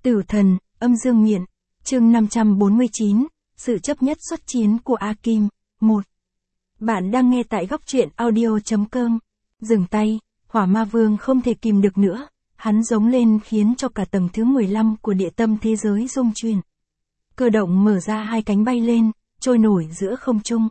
Tử thần, âm dương miện, chương 549, sự chấp nhất xuất chiến của A Kim, 1. Bạn đang nghe tại góc truyện audio.com. Dừng tay, Hỏa Ma Vương không thể kìm được nữa, hắn giống lên khiến cho cả tầng thứ 15 của địa tâm thế giới rung chuyển. Cơ động mở ra hai cánh bay lên, trôi nổi giữa không trung.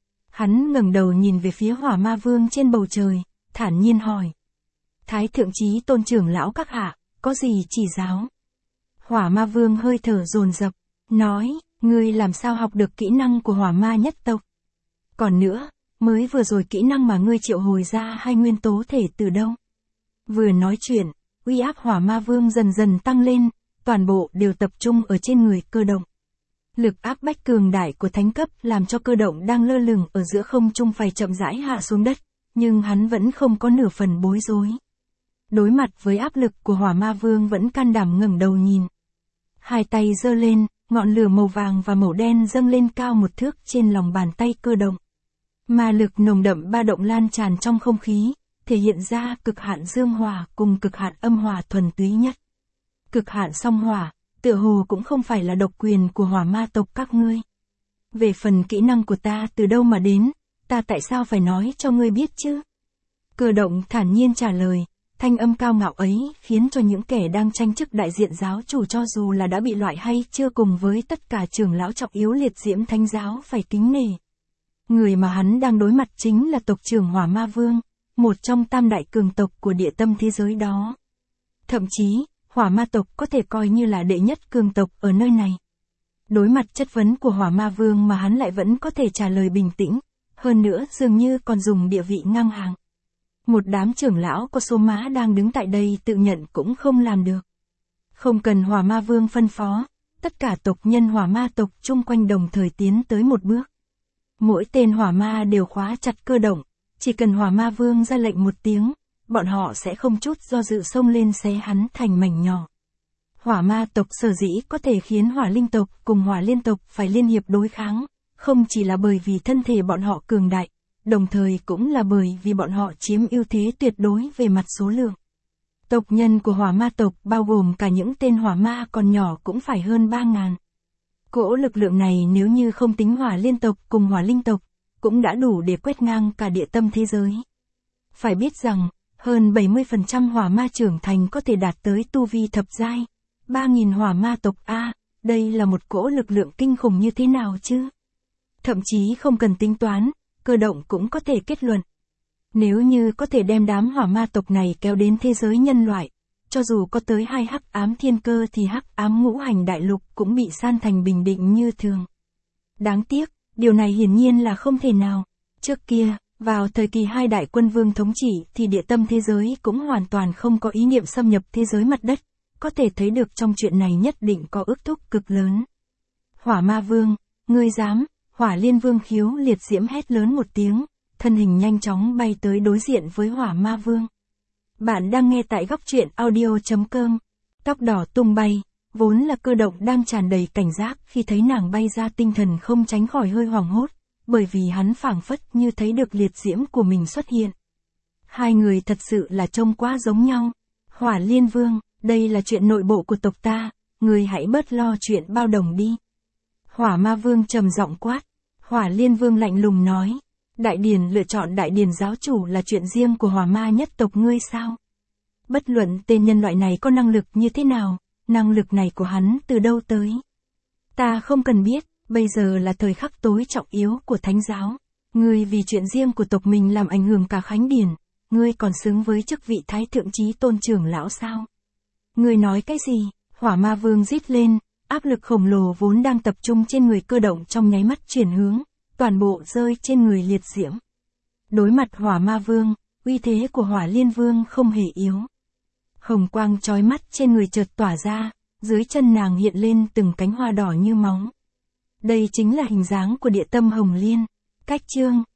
Hắn ngẩng đầu nhìn về phía Hỏa Ma Vương trên bầu trời, thản nhiên hỏi. Thái thượng chí tôn trưởng lão các hạ, có gì chỉ giáo? Hỏa Ma Vương hơi thở dồn dập, nói, ngươi làm sao học được kỹ năng của Hỏa Ma nhất tộc? Còn nữa, mới vừa rồi kỹ năng mà ngươi triệu hồi ra hai nguyên tố thể từ đâu? Vừa nói chuyện, uy áp Hỏa Ma Vương dần dần tăng lên, toàn bộ đều tập trung ở trên người Cơ động. Lực áp bách cường đại của thánh cấp làm cho Cơ động đang lơ lửng ở giữa không trung phải chậm rãi hạ xuống đất, nhưng hắn vẫn không có nửa phần bối rối. Đối mặt với áp lực của Hỏa Ma Vương vẫn can đảm ngẩng đầu nhìn. Hai tay giơ lên, ngọn lửa màu vàng và màu đen dâng lên cao một thước trên lòng bàn tay Cơ động. Ma lực nồng đậm ba động lan tràn trong không khí, thể hiện ra cực hạn dương hỏa cùng cực hạn âm hỏa thuần túy nhất. Cực hạn song hỏa, tựa hồ cũng không phải là độc quyền của Hỏa Ma tộc các ngươi. Về phần kỹ năng của ta từ đâu mà đến, ta tại sao phải nói cho ngươi biết chứ? Cơ động thản nhiên trả lời, thanh âm cao ngạo ấy khiến cho những kẻ đang tranh chức đại diện giáo chủ cho dù là đã bị loại hay chưa cùng với tất cả trưởng lão trọng yếu liệt diễm thánh giáo phải kính nể. Người mà hắn đang đối mặt chính là tộc trưởng Hỏa Ma Vương, một trong tam đại cường tộc của địa tâm thế giới đó. Thậm chí, Hỏa Ma tộc có thể coi như là đệ nhất cường tộc ở nơi này. Đối mặt chất vấn của Hỏa Ma Vương mà hắn lại vẫn có thể trả lời bình tĩnh, hơn nữa dường như còn dùng địa vị ngang hàng. Một đám trưởng lão có số má đang đứng tại đây tự nhận cũng không làm được. Không cần Hỏa Ma Vương phân phó, tất cả tộc nhân Hỏa Ma tộc chung quanh đồng thời tiến tới một bước. Mỗi tên Hỏa Ma đều khóa chặt Cơ động, chỉ cần Hỏa Ma Vương ra lệnh một tiếng, bọn họ sẽ không chút do dự xông lên xé hắn thành mảnh nhỏ. Hỏa Ma tộc sở dĩ có thể khiến Hỏa Linh tộc cùng Hỏa Liên tộc phải liên hiệp đối kháng, không chỉ là bởi vì thân thể bọn họ cường đại, đồng thời cũng là bởi vì bọn họ chiếm ưu thế tuyệt đối về mặt số lượng. Tộc nhân của Hỏa Ma tộc bao gồm cả những tên Hỏa Ma còn nhỏ cũng phải hơn 3.000. Cỗ lực lượng này nếu như không tính Hỏa Liên tộc cùng Hỏa Linh tộc, cũng đã đủ để quét ngang cả địa tâm thế giới. Phải biết rằng, hơn 70% Hỏa Ma trưởng thành có thể đạt tới tu vi thập giai. 3.000 Hỏa Ma tộc A, đây là một cỗ lực lượng kinh khủng như thế nào chứ? Thậm chí không cần tính toán, Cơ động cũng có thể kết luận. Nếu như có thể đem đám Hỏa Ma tộc này kéo đến thế giới nhân loại, cho dù có tới 2 hắc ám thiên cơ thì hắc ám ngũ hành đại lục cũng bị san thành bình định như thường. Đáng tiếc, điều này hiển nhiên là không thể nào. Trước kia, vào thời kỳ hai đại quân vương thống trị thì địa tâm thế giới cũng hoàn toàn không có ý niệm xâm nhập thế giới mặt đất, có thể thấy được trong chuyện này nhất định có ước thúc cực lớn. Hỏa Ma Vương, ngươi dám? Hỏa Liên Vương khiếu liệt diễm hét lớn một tiếng, thân hình nhanh chóng bay tới đối diện với Hỏa Ma Vương. Bạn đang nghe tại góc truyện audio.com. Tóc đỏ tung bay, vốn là Cơ động đang tràn đầy cảnh giác khi thấy nàng bay ra, tinh thần không tránh khỏi hơi hoảng hốt, bởi vì hắn phảng phất như thấy được liệt diễm của mình xuất hiện. Hai người thật sự là trông quá giống nhau. Hỏa Liên Vương, đây là chuyện nội bộ của tộc ta, người hãy bớt lo chuyện bao đồng đi. Hỏa Ma Vương trầm giọng quát. Hỏa Liên Vương lạnh lùng nói, Đại Điền lựa chọn Đại Điền giáo chủ là chuyện riêng của Hỏa Ma nhất tộc ngươi sao? Bất luận tên nhân loại này có năng lực như thế nào, năng lực này của hắn từ đâu tới? Ta không cần biết, bây giờ là thời khắc tối trọng yếu của thánh giáo. Ngươi vì chuyện riêng của tộc mình làm ảnh hưởng cả Khánh Điền, ngươi còn xứng với chức vị Thái thượng chí tôn trưởng lão sao? Ngươi nói cái gì? Hỏa Ma Vương rít lên, áp lực khổng lồ vốn đang tập trung trên người Cơ động trong nháy mắt chuyển hướng, toàn bộ rơi trên người liệt diễm. Đối mặt Hỏa Ma Vương, uy thế của Hỏa Liên Vương không hề yếu. Hồng quang chói mắt trên người chợt tỏa ra, dưới chân nàng hiện lên từng cánh hoa đỏ như máu. Đây chính là hình dáng của địa tâm Hồng Liên. Cách chương